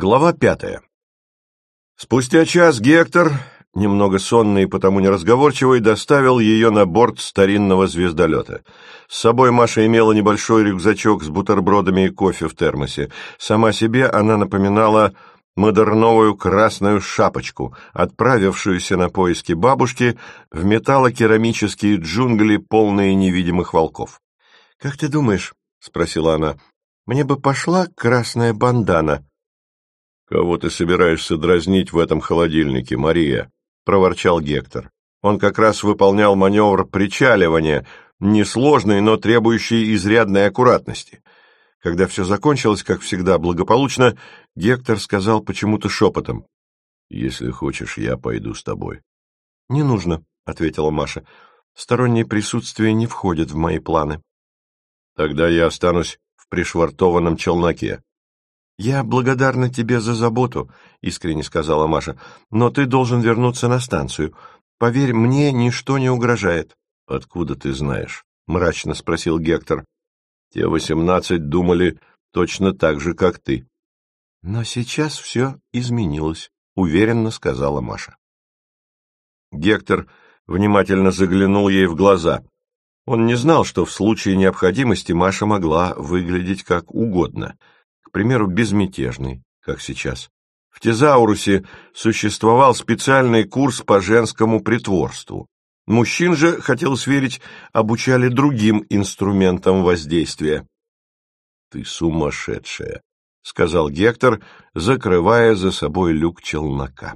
Глава 5. Спустя час Гектор, немного сонный и потому неразговорчивый, доставил ее на борт старинного звездолета. С собой Маша имела небольшой рюкзачок с бутербродами и кофе в термосе. Сама себе она напоминала модерновую красную шапочку, отправившуюся на поиски бабушки в металлокерамические джунгли, полные невидимых волков. — Как ты думаешь, — спросила она, — мне бы пошла красная бандана? — Кого ты собираешься дразнить в этом холодильнике, Мария? — проворчал Гектор. Он как раз выполнял маневр причаливания, несложный, но требующий изрядной аккуратности. Когда все закончилось, как всегда, благополучно, Гектор сказал почему-то шепотом: «Если хочешь, я пойду с тобой». «Не нужно», — ответила Маша. «Стороннее присутствие не входит в мои планы». «Тогда я останусь в пришвартованном челноке». «Я благодарна тебе за заботу», — искренне сказала Маша, «но ты должен вернуться на станцию. Поверь, мне ничто не угрожает». «Откуда ты знаешь?» — мрачно спросил Гектор. «Те 18 думали точно так же, как ты». «Но сейчас все изменилось», — уверенно сказала Маша. Гектор внимательно заглянул ей в глаза. Он не знал, что в случае необходимости Маша могла выглядеть как угодно, к примеру, безмятежной, как сейчас. В Тезаурусе существовал специальный курс по женскому притворству. Мужчин же, хотелось верить, обучали другим инструментам воздействия. «Ты сумасшедшая», — сказал Гектор, закрывая за собой люк челнока.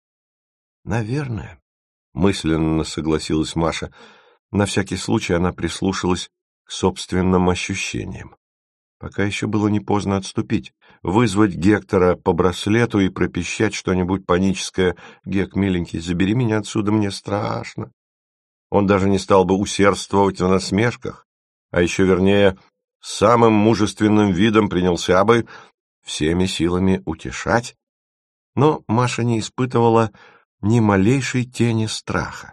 «Наверное», — мысленно согласилась Маша. На всякий случай она прислушалась к собственным ощущениям. Пока еще было не поздно отступить, вызвать Гектора по браслету и пропищать что-нибудь паническое: «Гек, миленький, забери меня отсюда, мне страшно». Он даже не стал бы усердствовать в насмешках, а еще вернее, самым мужественным видом принялся бы всеми силами утешать. Но Маша не испытывала ни малейшей тени страха.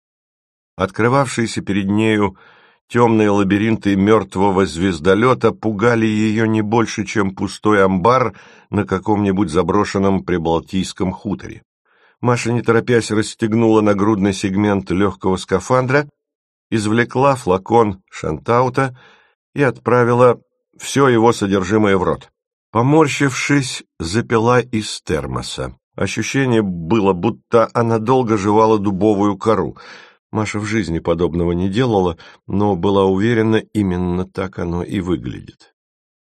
Открывавшиеся перед нею темные лабиринты мертвого звездолета пугали ее не больше, чем пустой амбар на каком-нибудь заброшенном прибалтийском хуторе. Маша, не торопясь, расстегнула нагрудный сегмент легкого скафандра, извлекла флакон шантаута и отправила все его содержимое в рот. Поморщившись, запила из термоса. Ощущение было, будто она долго жевала дубовую кору. Маша в жизни подобного не делала, но была уверена, именно так оно и выглядит.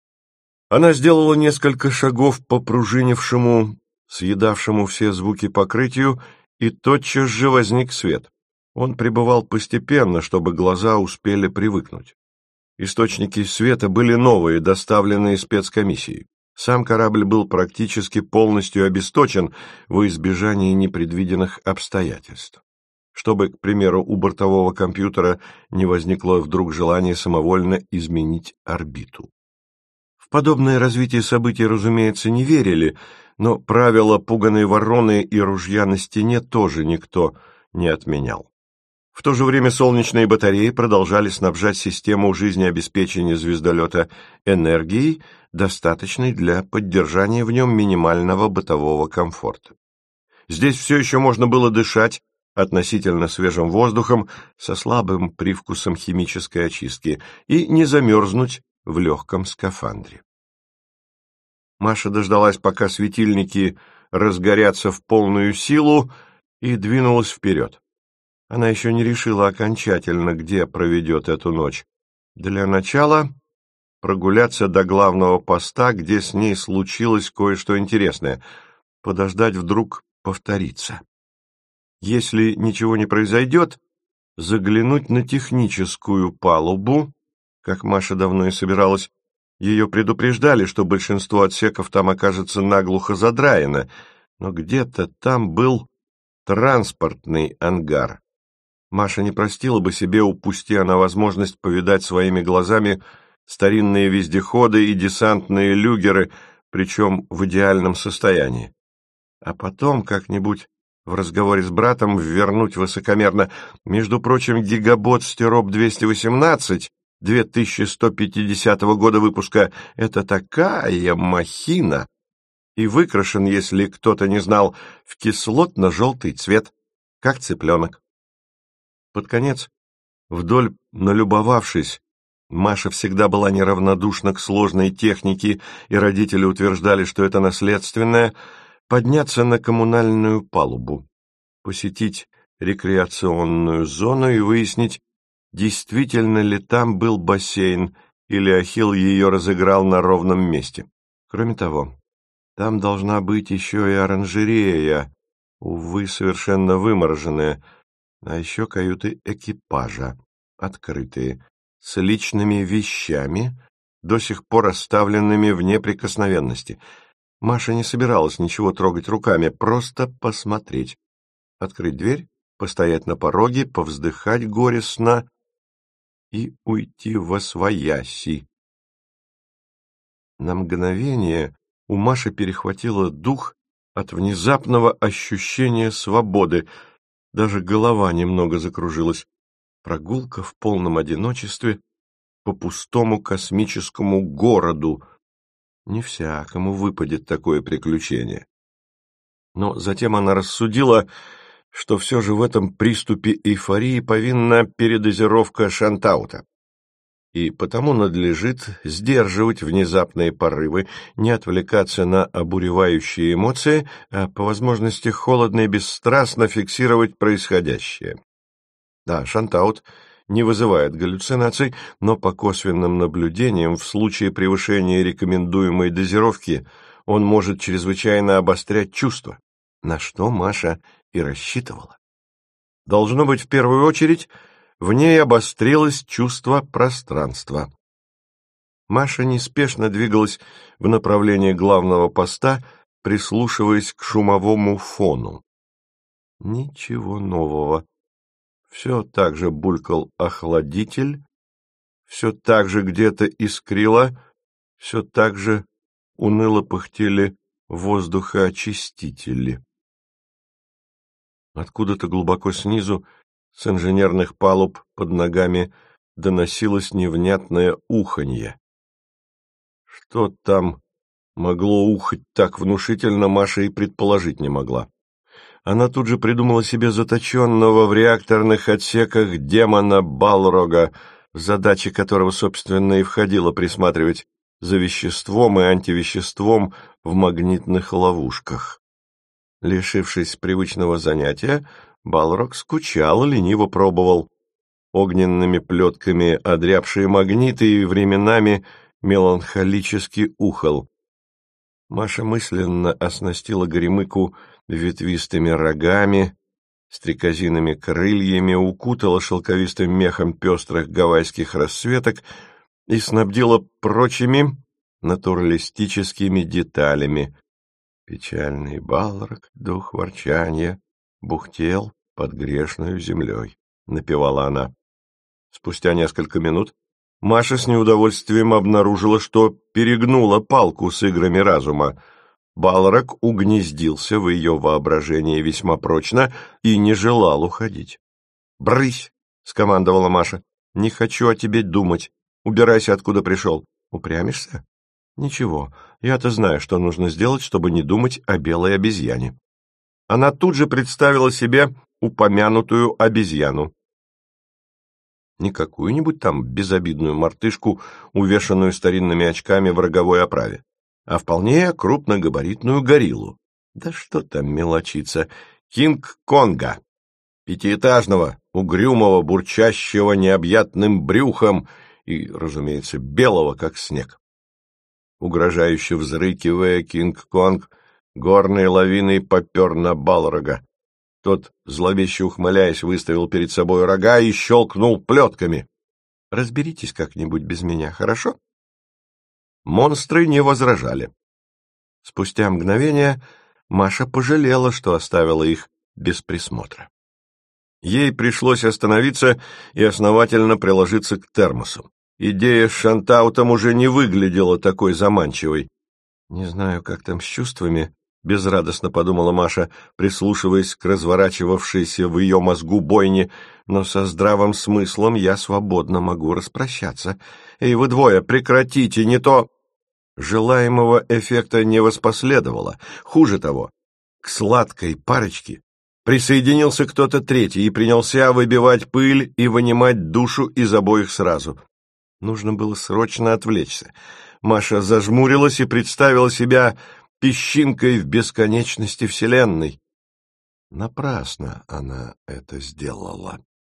Она сделала несколько шагов по пружинившему, съедавшему все звуки покрытию, и тотчас же возник свет. Он пребывал постепенно, чтобы глаза успели привыкнуть. Источники света были новые, доставленные спецкомиссией. Сам корабль был практически полностью обесточен во избежание непредвиденных обстоятельств. Чтобы, к примеру, у бортового компьютера не возникло вдруг желания самовольно изменить орбиту. В подобное развитие событий, разумеется, не верили, но правила пуганой вороны и ружья на стене тоже никто не отменял. В то же время солнечные батареи продолжали снабжать систему жизнеобеспечения звездолета энергией, достаточной для поддержания в нем минимального бытового комфорта. Здесь все еще можно было дышать относительно свежим воздухом со слабым привкусом химической очистки и не замерзнуть в легком скафандре. Маша дождалась, пока светильники разгорятся в полную силу, и двинулась вперед. Она еще не решила окончательно, где проведет эту ночь. Для начала прогуляться до главного поста, где с ней случилось кое-что интересное. Подождать вдруг повторится. Если ничего не произойдет, заглянуть на техническую палубу, как Маша давно и собиралась. Ее предупреждали, что большинство отсеков там окажется наглухо задраено, но где-то там был транспортный ангар. Маша не простила бы себе, упусти она возможность повидать своими глазами старинные вездеходы и десантные люгеры, причем в идеальном состоянии. А потом как-нибудь в разговоре с братом ввернуть высокомерно: между прочим, гигабот Стероп-218 2150 года выпуска — это такая махина. и выкрашен, если кто-то не знал, в кислотно-желтый цвет, как цыпленок. Под конец, вдоль налюбовавшись, Маша всегда была неравнодушна к сложной технике, и родители утверждали, что это наследственное, подняться на коммунальную палубу, посетить рекреационную зону и выяснить, действительно ли там был бассейн, или Ахилл ее разыграл на ровном месте. Кроме того, там должна быть еще и оранжерея, увы, совершенно вымороженная, а еще каюты экипажа, открытые, с личными вещами, до сих пор оставленными в неприкосновенности. Маша не собиралась ничего трогать руками, просто посмотреть. Открыть дверь, постоять на пороге, повздыхать горестно и уйти восвояси. На мгновение у Маши перехватило дух от внезапного ощущения свободы, даже голова немного закружилась. Прогулка в полном одиночестве по пустому космическому городу. Не всякому выпадет такое приключение. Но затем она рассудила, что все же в этом приступе эйфории повинна передозировка шантаута, и потому надлежит сдерживать внезапные порывы, не отвлекаться на обуревающие эмоции, а по возможности холодно и бесстрастно фиксировать происходящее. Да, шантаут не вызывает галлюцинаций, но по косвенным наблюдениям в случае превышения рекомендуемой дозировки он может чрезвычайно обострять чувства, на что Маша и рассчитывала. Должно быть, в первую очередь, в ней обострилось чувство пространства. Маша неспешно двигалась в направлении главного поста, прислушиваясь к шумовому фону. Ничего нового. Все так же булькал охладитель, все так же где-то искрило, все так же уныло пыхтели воздухоочистители. Откуда-то глубоко снизу, с инженерных палуб под ногами, доносилось невнятное уханье. Что там могло ухать так внушительно, Маша и предположить не могла. Она тут же придумала себе заточенного в реакторных отсеках демона Балрога, в задачи которого, собственно, и входило присматривать за веществом и антивеществом в магнитных ловушках. Лишившись привычного занятия, Балрог скучал, лениво пробовал огненными плетками одрябшие магниты и временами меланхолически ухал. Маша мысленно оснастила горемыку ветвистыми рогами, стрекозиными крыльями, укутала шелковистым мехом пестрых гавайских расцветок и снабдила прочими натуралистическими деталями. Печальный Балрог, дух ворчанья, бухтел под грешною землей, — напевала она. Спустя несколько минут Маша с неудовольствием обнаружила, что перегнула палку с играми разума. Балрог угнездился в ее воображении весьма прочно и не желал уходить. — Брысь! — скомандовала Маша. — Не хочу о тебе думать. Убирайся, откуда пришел. Упрямишься? Ничего, я-то знаю, что нужно сделать, чтобы не думать о белой обезьяне. Она тут же представила себе упомянутую обезьяну. Не какую-нибудь там безобидную мартышку, увешанную старинными очками в роговой оправе, а вполне крупногабаритную гориллу. Да что там мелочиться, Кинг-Конга, пятиэтажного, угрюмого, бурчащего необъятным брюхом и, разумеется, белого, как снег. Угрожающе взрыкивая, Кинг-Конг горной лавиной попер на Балрога. Тот, зловеще ухмыляясь, выставил перед собой рога и щелкнул плетками. — Разберитесь как-нибудь без меня, хорошо? Монстры не возражали. Спустя мгновение Маша пожалела, что оставила их без присмотра. Ей пришлось остановиться и основательно приложиться к термосу. Идея с шантаутом уже не выглядела такой заманчивой. «Не знаю, как там с чувствами», — безрадостно подумала Маша, прислушиваясь к разворачивавшейся в ее мозгу бойне, «но со здравым смыслом я свободно могу распрощаться. Эй, вы двое, прекратите, не то...» Желаемого эффекта не воспоследовало. Хуже того, к сладкой парочке присоединился кто-то третий и принялся выбивать пыль и вынимать душу из обоих сразу. Нужно было срочно отвлечься. Маша зажмурилась и представила себя песчинкой в бесконечности Вселенной. Напрасно она это сделала.